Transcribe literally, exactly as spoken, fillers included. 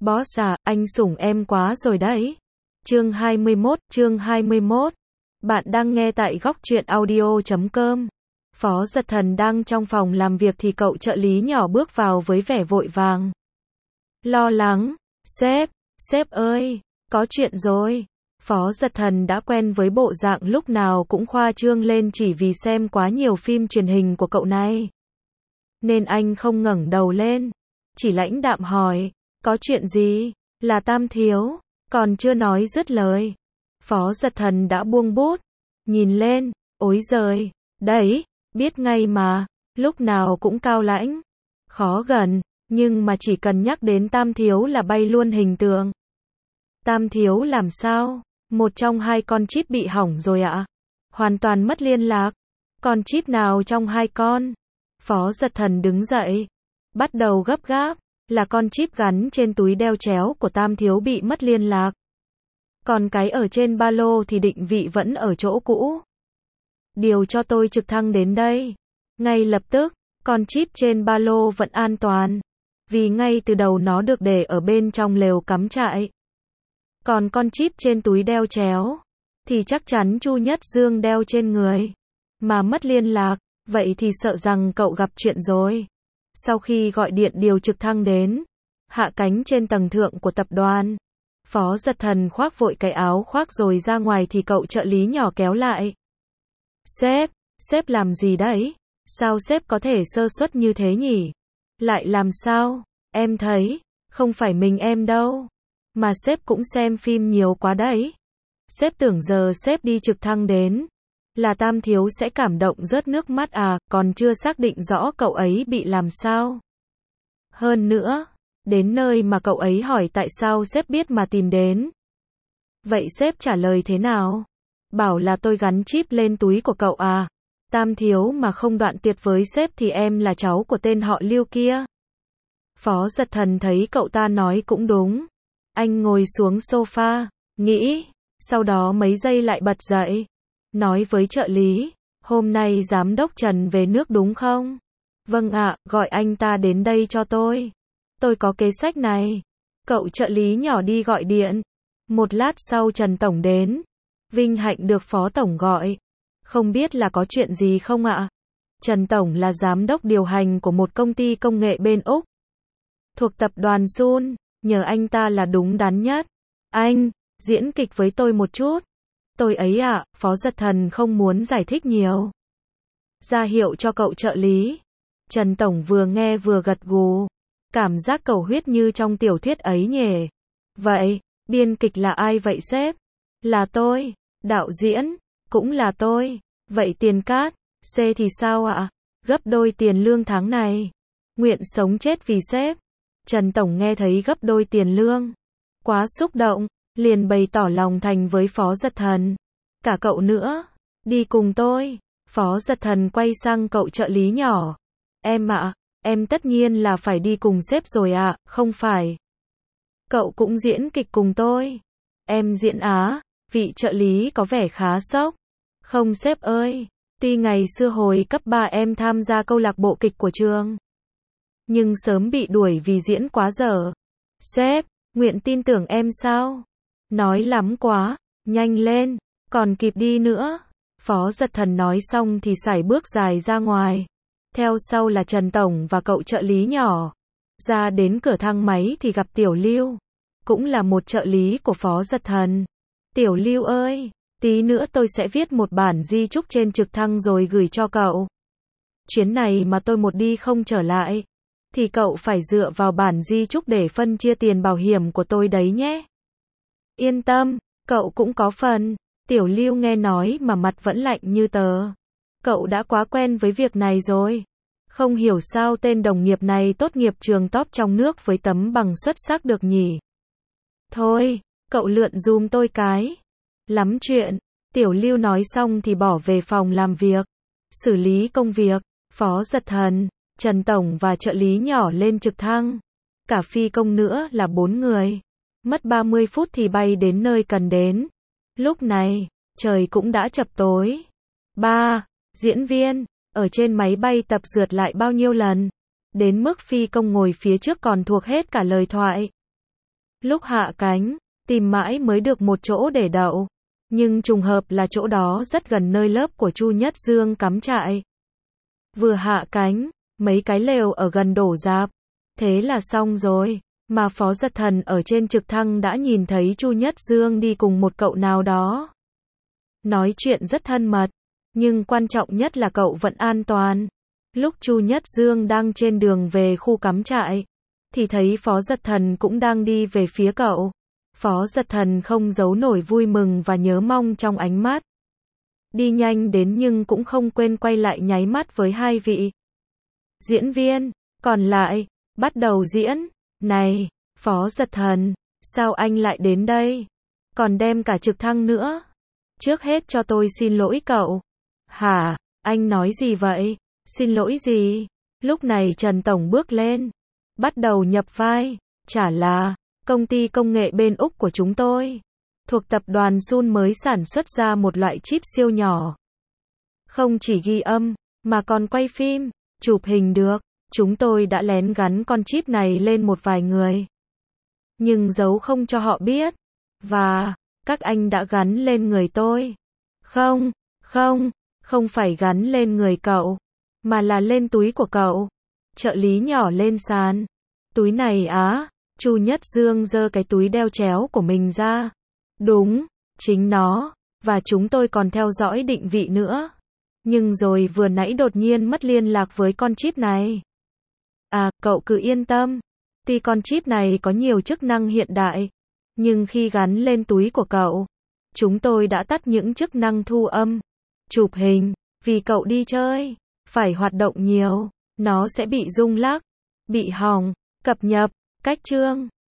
Boss à, anh sủng em quá rồi đấy. Chương hai mươi mốt, chương hai mươi mốt. Bạn đang nghe tại góc truyện audio chấm com. Phó Giật Thần đang trong phòng làm việc thì cậu trợ lý nhỏ bước vào với vẻ vội vàng. Lo lắng, sếp, sếp ơi, có chuyện rồi. Phó Giật Thần đã quen với bộ dạng lúc nào cũng khoa trương lên chỉ vì xem quá nhiều phim truyền hình của cậu này. Nên anh không ngẩng đầu lên, chỉ lãnh đạm hỏi, có chuyện gì? Là Tam Thiếu, còn chưa nói dứt lời. Phó Giật Thần đã buông bút, nhìn lên, ối giời, đấy, biết ngay mà, lúc nào cũng cao lãnh, khó gần, nhưng mà chỉ cần nhắc đến Tam Thiếu là bay luôn hình tượng. Tam Thiếu làm sao? Một trong hai con chip bị hỏng rồi ạ? Hoàn toàn mất liên lạc. Con chip nào trong hai con? Phó Giật Thần đứng dậy, bắt đầu gấp gáp, là con chip gắn trên túi đeo chéo của Tam Thiếu bị mất liên lạc. Còn cái ở trên ba lô thì định vị vẫn ở chỗ cũ. Điều cho tôi trực thăng đến đây. Ngay lập tức, con chip trên ba lô vẫn an toàn. Vì ngay từ đầu nó được để ở bên trong lều cắm trại. Còn con chip trên túi đeo chéo, thì chắc chắn Chu Nhất Dương đeo trên người. Mà mất liên lạc, vậy thì sợ rằng cậu gặp chuyện rồi. Sau khi gọi điện điều trực thăng đến, hạ cánh trên tầng thượng của tập đoàn, Phó Giật Thần khoác vội cái áo khoác rồi ra ngoài thì cậu trợ lý nhỏ kéo lại. Sếp, sếp làm gì đấy? Sao sếp có thể sơ suất như thế nhỉ? Lại làm sao? Em thấy, không phải mình em đâu. Mà sếp cũng xem phim nhiều quá đấy. Sếp tưởng giờ sếp đi trực thăng đến, là Tam Thiếu sẽ cảm động rớt nước mắt à, còn chưa xác định rõ cậu ấy bị làm sao. Hơn nữa, đến nơi mà cậu ấy hỏi tại sao sếp biết mà tìm đến. Vậy sếp trả lời thế nào? Bảo là tôi gắn chip lên túi của cậu à. Tam Thiếu mà không đoạn tuyệt với sếp thì em là cháu của tên họ Lưu kia. Phó Giật Thần thấy cậu ta nói cũng đúng. Anh ngồi xuống sofa, nghĩ, sau đó mấy giây lại bật dậy. Nói với trợ lý, hôm nay giám đốc Trần về nước đúng không? Vâng ạ, gọi anh ta đến đây cho tôi. Tôi có kế sách này. Cậu trợ lý nhỏ đi gọi điện. Một lát sau Trần Tổng đến. Vinh hạnh được Phó Tổng gọi. Không biết là có chuyện gì không ạ? Trần Tổng là giám đốc điều hành của một công ty công nghệ bên Úc. Thuộc tập đoàn Sun, nhờ anh ta là đúng đắn nhất. Anh, diễn kịch với tôi một chút. Tôi ấy ạ, à, Phó Giật Thần không muốn giải thích nhiều. Ra hiệu cho cậu trợ lý. Trần Tổng vừa nghe vừa gật gù. Cảm giác cầu huyết như trong tiểu thuyết ấy nhỉ. Vậy, biên kịch là ai vậy sếp? Là tôi. Đạo diễn, cũng là tôi. Vậy tiền cát, C thì sao ạ? Gấp đôi tiền lương tháng này. Nguyện sống chết vì sếp. Trần Tổng nghe thấy gấp đôi tiền lương. Quá xúc động, liền bày tỏ lòng thành với Phó Giật Thần. Cả cậu nữa, đi cùng tôi. Phó Giật Thần quay sang cậu trợ lý nhỏ. Em ạ, à, em tất nhiên là phải đi cùng sếp rồi ạ, à, không phải. Cậu cũng diễn kịch cùng tôi. Em diễn á, vị trợ lý có vẻ khá sốc. Không sếp ơi, tuy ngày xưa hồi cấp ba em tham gia câu lạc bộ kịch của trường. Nhưng sớm bị đuổi vì diễn quá dở. Sếp, nguyện tin tưởng em sao? Nói lắm quá, nhanh lên, còn kịp đi nữa. Phó Giật Thần nói xong thì sải bước dài ra ngoài. Theo sau là Trần Tổng và cậu trợ lý nhỏ. Ra đến cửa thang máy thì gặp Tiểu Lưu. Cũng là một trợ lý của Phó Giật Thần. Tiểu Lưu ơi, tí nữa tôi sẽ viết một bản di chúc trên trực thăng rồi gửi cho cậu. Chuyến này mà tôi một đi không trở lại, thì cậu phải dựa vào bản di chúc để phân chia tiền bảo hiểm của tôi đấy nhé. Yên tâm, cậu cũng có phần. Tiểu Lưu nghe nói mà mặt vẫn lạnh như tờ. Cậu đã quá quen với việc này rồi. Không hiểu sao tên đồng nghiệp này tốt nghiệp trường top trong nước với tấm bằng xuất sắc được nhỉ. Thôi, cậu lượn dùm tôi cái. Lắm chuyện. Tiểu Lưu nói xong thì bỏ về phòng làm việc. Xử lý công việc. Phó Giật Thần, Trần Tổng và trợ lý nhỏ lên trực thăng. Cả phi công nữa là bốn người. Mất ba mươi phút thì bay đến nơi cần đến. Lúc này, trời cũng đã chập tối. Ba, diễn viên, ở trên máy bay tập rượt lại bao nhiêu lần. Đến mức phi công ngồi phía trước còn thuộc hết cả lời thoại. Lúc hạ cánh, tìm mãi mới được một chỗ để đậu. Nhưng trùng hợp là chỗ đó rất gần nơi lớp của Chu Nhất Dương cắm trại. Vừa hạ cánh, mấy cái lều ở gần đổ rạp. Thế là xong rồi. Mà Phó Giật Thần ở trên trực thăng đã nhìn thấy Chu Nhất Dương đi cùng một cậu nào đó. Nói chuyện rất thân mật. Nhưng quan trọng nhất là cậu vẫn an toàn. Lúc Chu Nhất Dương đang trên đường về khu cắm trại, thì thấy Phó Giật Thần cũng đang đi về phía cậu. Phó Giật Thần không giấu nổi vui mừng và nhớ mong trong ánh mắt. Đi nhanh đến nhưng cũng không quên quay lại nháy mắt với hai vị diễn viên còn lại, bắt đầu diễn. Này, Phó Giật Thần, sao anh lại đến đây? Còn đem cả trực thăng nữa. Trước hết cho tôi xin lỗi cậu. Hả, anh nói gì vậy? Xin lỗi gì? Lúc này Trần Tổng bước lên, bắt đầu nhập vai. Chả là, công ty công nghệ bên Úc của chúng tôi, thuộc tập đoàn Sun mới sản xuất ra một loại chip siêu nhỏ. Không chỉ ghi âm, mà còn quay phim, chụp hình được. Chúng tôi đã lén gắn con chip này lên một vài người. Nhưng giấu không cho họ biết. Và, các anh đã gắn lên người tôi. Không, không, không phải gắn lên người cậu, mà là lên túi của cậu. Trợ lý nhỏ lên sàn. Túi này á, Chu Nhất Dương giơ cái túi đeo chéo của mình ra. Đúng, chính nó, và chúng tôi còn theo dõi định vị nữa. Nhưng rồi vừa nãy đột nhiên mất liên lạc với con chip này. À, cậu cứ yên tâm. Tuy con chip này có nhiều chức năng hiện đại, nhưng khi gắn lên túi của cậu, chúng tôi đã tắt những chức năng thu âm, chụp hình, vì cậu đi chơi, phải hoạt động nhiều, nó sẽ bị rung lắc, bị hỏng, cập nhật, cách chương.